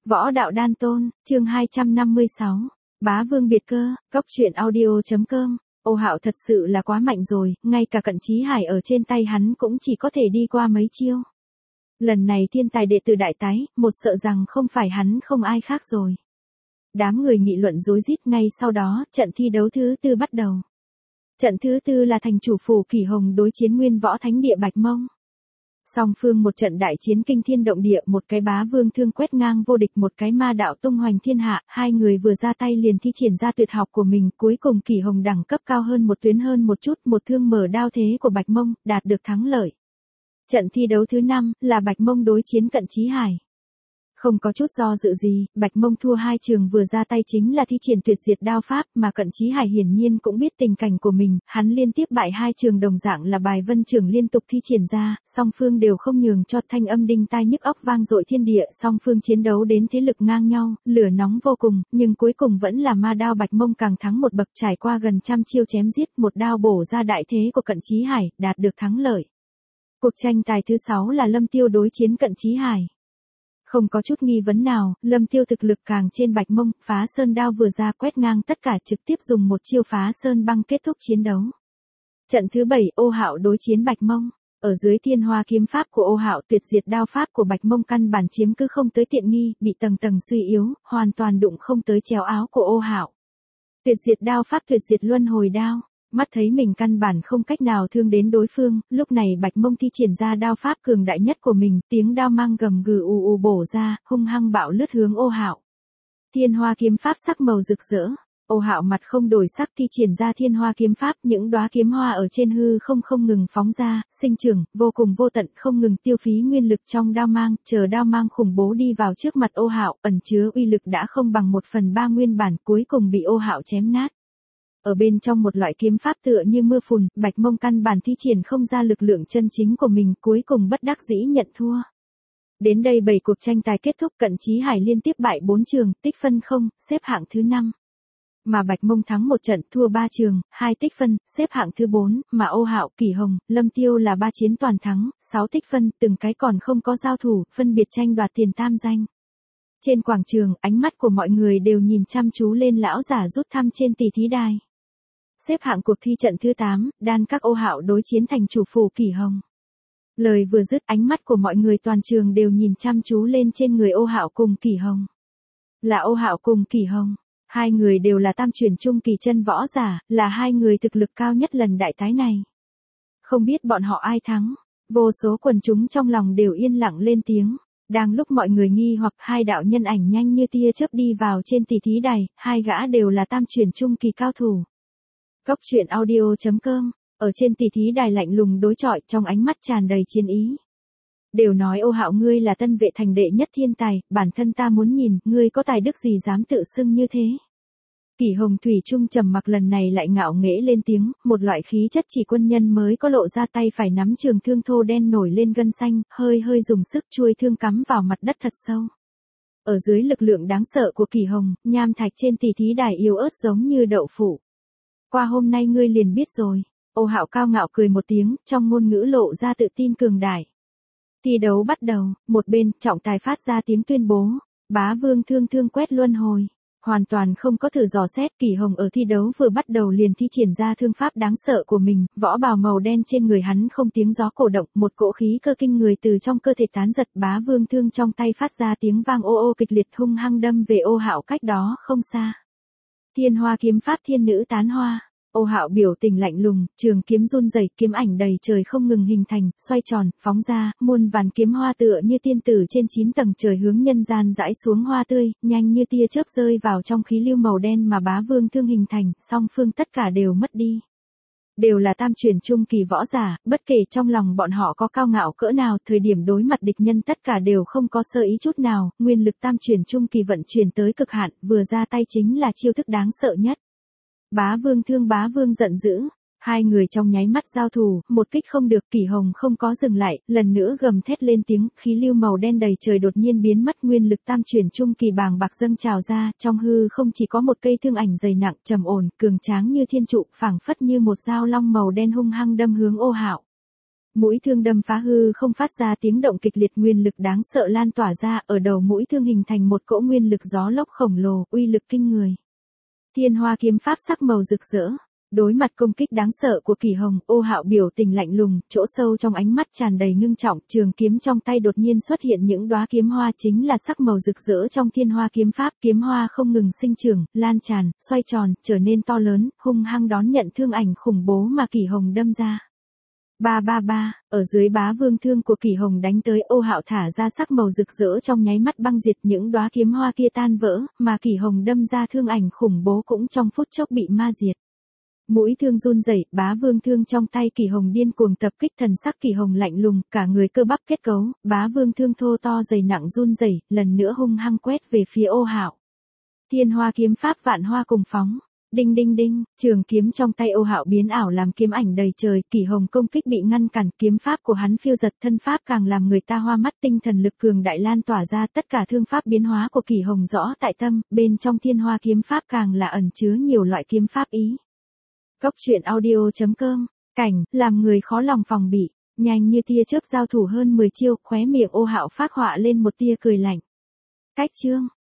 Võ đạo đan tôn, chương 256. Bá vương biệt cơ, cóc truyện audio.com. Ô Hạo thật sự là quá mạnh rồi, ngay cả Cận Chí Hải ở trên tay hắn cũng chỉ có thể đi qua mấy chiêu. Lần này thiên tài đệ tử đại tái, một sợ rằng không phải hắn không ai khác rồi. Đám người nghị luận rối rít, ngay sau đó, trận thi đấu thứ tư bắt đầu. Trận thứ tư là thành chủ phủ Kỷ Hồng đối chiến Nguyên Võ Thánh Địa Bạch Mông. Song phương một trận đại chiến kinh thiên động địa, một cái bá vương thương quét ngang vô địch, một cái ma đạo tung hoành thiên hạ, hai người vừa ra tay liền thi triển ra tuyệt học của mình, cuối cùng Kỷ Hồng đẳng cấp cao hơn một tuyến hơn một chút, một thương mở đao thế của Bạch Mông, đạt được thắng lợi. Trận thi đấu thứ 5 là Bạch Mông đối chiến Cận Chí Hải. Không có chút do dự gì, Bạch Mông thua hai trường vừa ra tay chính là thi triển tuyệt diệt đao pháp, mà Cận Chí Hải hiển nhiên cũng biết tình cảnh của mình, hắn liên tiếp bại hai trường đồng dạng là bài vân trường liên tục thi triển ra, song phương đều không nhường cho, thanh âm đinh tai nhức óc vang dội thiên địa, song phương chiến đấu đến thế lực ngang nhau, lửa nóng vô cùng, nhưng cuối cùng vẫn là ma đao Bạch Mông càng thắng một bậc, trải qua gần trăm chiêu chém giết, một đao bổ ra đại thế của Cận Chí Hải, đạt được thắng lợi. Cuộc tranh tài thứ 6 là Lâm Tiêu đối chiến Cận Chí Hải. Không có chút nghi vấn nào, Lâm Tiêu thực lực càng trên Bạch Mông, phá sơn đao vừa ra quét ngang tất cả, trực tiếp dùng một chiêu phá sơn băng kết thúc chiến đấu. Trận thứ 7, Ô Hạo đối chiến Bạch Mông. Ở dưới thiên hoa kiếm pháp của Ô Hạo, tuyệt diệt đao pháp của Bạch Mông căn bản chiếm cứ không tới tiện nghi, bị tầng tầng suy yếu, hoàn toàn đụng không tới chéo áo của Ô Hạo. Tuyệt diệt đao pháp tuyệt diệt luân hồi đao. Mắt thấy mình căn bản không cách nào thương đến đối phương, lúc này Bạch Mông thi triển ra đao pháp cường đại nhất của mình, tiếng đao mang gầm gừ ù ù bổ ra, hung hăng bạo lướt hướng Ô Hạo. Thiên hoa kiếm pháp sắc màu rực rỡ, Ô Hạo mặt không đổi sắc thi triển ra thiên hoa kiếm pháp, những đóa kiếm hoa ở trên hư không ngừng phóng ra, sinh trưởng, vô cùng vô tận, không ngừng tiêu phí nguyên lực trong đao mang, chờ đao mang khủng bố đi vào trước mặt Ô Hạo, ẩn chứa uy lực đã không bằng 1/3 nguyên bản, cuối cùng bị Ô Hạo chém nát. Ở bên trong một loại kiếm pháp tựa như mưa phùn, Bạch Mông căn bản thi triển không ra lực lượng chân chính của mình, cuối cùng bất đắc dĩ nhận thua. Đến đây 7 cuộc tranh tài kết thúc, Cận Chí Hải liên tiếp bại 4 trường, tích phân 0, xếp hạng thứ 5. Mà Bạch Mông thắng 1 trận, thua 3 trường, 2 tích phân, xếp hạng thứ 4, mà Ô Hạo, Kỷ Hồng, Lâm Tiêu là 3 chiến toàn thắng, 6 tích phân, từng cái còn không có giao thủ, phân biệt tranh đoạt tiền tam danh. Trên quảng trường, ánh mắt của mọi người đều nhìn chăm chú lên lão giả rút thăm trên tỷ thí đài. Xếp hạng cuộc thi trận thứ 8, đan các Ô Hạo đối chiến thành chủ phủ Kỷ Hồng. Lời vừa dứt, ánh mắt của mọi người toàn trường đều nhìn chăm chú lên trên người Ô Hạo cùng Kỷ Hồng. Là Ô Hạo cùng Kỷ Hồng, hai người đều là tam chuyển trung kỳ chân võ giả, là hai người thực lực cao nhất lần đại tái này. Không biết bọn họ ai thắng, vô số quần chúng trong lòng đều yên lặng lên tiếng. Đang lúc mọi người nghi hoặc, hai đạo nhân ảnh nhanh như tia chớp đi vào trên tỷ thí đài, hai gã đều là tam chuyển trung kỳ cao thủ. Cóc truyện audio.com, ở trên tỷ thí đài lạnh lùng đối chọi, trong ánh mắt tràn đầy chiến ý. Đều nói Ô Hạo ngươi là Tân Vệ thành đệ nhất thiên tài, bản thân ta muốn nhìn, ngươi có tài đức gì dám tự xưng như thế. Kỷ Hồng thủy chung trầm mặc, lần này lại ngạo nghễ lên tiếng, một loại khí chất chỉ quân nhân mới có, lộ ra tay phải nắm trường thương thô đen nổi lên gân xanh, hơi dùng sức chuôi thương cắm vào mặt đất thật sâu. Ở dưới lực lượng đáng sợ của Kỷ Hồng, nham thạch trên tỷ thí đài yếu ớt giống như đậu phụ. Qua hôm nay ngươi liền biết rồi. Ô Hạo cao ngạo cười một tiếng, trong ngôn ngữ lộ ra tự tin cường đại. Thi đấu bắt đầu, một bên, trọng tài phát ra tiếng tuyên bố, bá vương thương quét luân hồi. Hoàn toàn không có thử dò xét, Kỷ Hồng ở thi đấu vừa bắt đầu liền thi triển ra thương pháp đáng sợ của mình, võ bào màu đen trên người hắn không tiếng gió cổ động, một cỗ khí cơ kinh người từ trong cơ thể tán giật, bá vương thương trong tay phát ra tiếng vang ô ô kịch liệt, hung hăng đâm về Ô Hạo cách đó không xa. Thiên hoa kiếm pháp thiên nữ tán hoa. Ô Hạo biểu tình lạnh lùng, trường kiếm run rẩy, kiếm ảnh đầy trời không ngừng hình thành, xoay tròn, phóng ra, muôn vàn kiếm hoa tựa như tiên tử trên 9 tầng trời hướng nhân gian rải xuống hoa tươi, nhanh như tia chớp rơi vào trong khí lưu màu đen mà bá vương thương hình thành, song phương tất cả đều mất đi. Đều là tam chuyển trung kỳ võ giả, bất kể trong lòng bọn họ có cao ngạo cỡ nào, thời điểm đối mặt địch nhân tất cả đều không có sơ ý chút nào, nguyên lực tam chuyển trung kỳ vận chuyển tới cực hạn, vừa ra tay chính là chiêu thức đáng sợ nhất. Bá vương giận dữ, hai người trong nháy mắt giao thủ, một kích không được, Kỷ Hồng không có dừng lại, lần nữa gầm thét lên tiếng, khí lưu màu đen đầy trời đột nhiên biến mất, nguyên lực tam chuyển trung kỳ bàng bạc dâng trào ra, trong hư không chỉ có một cây thương ảnh dày nặng, trầm ổn, cường tráng như thiên trụ, phảng phất như một dao long màu đen hung hăng đâm hướng Ô Hạo. Mũi thương đâm phá hư không phát ra tiếng động kịch liệt, nguyên lực đáng sợ lan tỏa ra, ở đầu mũi thương hình thành một cỗ nguyên lực gió lốc khổng lồ, uy lực kinh người. Thiên Hoa kiếm pháp sắc màu rực rỡ. Đối mặt công kích đáng sợ của Kỷ Hồng, Ô Hạo biểu tình lạnh lùng, chỗ sâu trong ánh mắt tràn đầy ngưng trọng, trường kiếm trong tay đột nhiên xuất hiện những đóa kiếm hoa, chính là sắc màu rực rỡ trong Thiên Hoa kiếm pháp, kiếm hoa không ngừng sinh trưởng, lan tràn, xoay tròn, trở nên to lớn, hung hăng đón nhận thương ảnh khủng bố mà Kỷ Hồng đâm ra. Ba ba ba, ở dưới bá vương thương của Kỷ Hồng đánh tới, Ô Hạo thả ra sắc màu rực rỡ trong nháy mắt băng diệt những đóa kiếm hoa kia tan vỡ, mà Kỷ Hồng đâm ra thương ảnh khủng bố cũng trong phút chốc bị ma diệt. Mũi thương run rẩy, bá vương thương trong tay Kỷ Hồng điên cuồng tập kích, thần sắc Kỷ Hồng lạnh lùng, cả người cơ bắp kết cấu, bá vương thương thô to dày nặng run rẩy, lần nữa hung hăng quét về phía Ô Hạo. Thiên Hoa kiếm pháp vạn hoa cùng phóng. Đinh đinh đinh, trường kiếm trong tay Ô Hạo biến ảo làm kiếm ảnh đầy trời, Kỷ Hồng công kích bị ngăn cản, kiếm pháp của hắn phiêu giật, thân pháp càng làm người ta hoa mắt, tinh thần lực cường đại lan tỏa ra, tất cả thương pháp biến hóa của Kỷ Hồng rõ tại tâm, bên trong Thiên Hoa kiếm pháp càng là ẩn chứa nhiều loại kiếm pháp ý. Cốc truyện audio.com, cảnh, làm người khó lòng phòng bị, nhanh như tia chớp giao thủ hơn 10 chiêu, khóe miệng Ô Hạo phát họa lên một tia cười lạnh. Cách chương.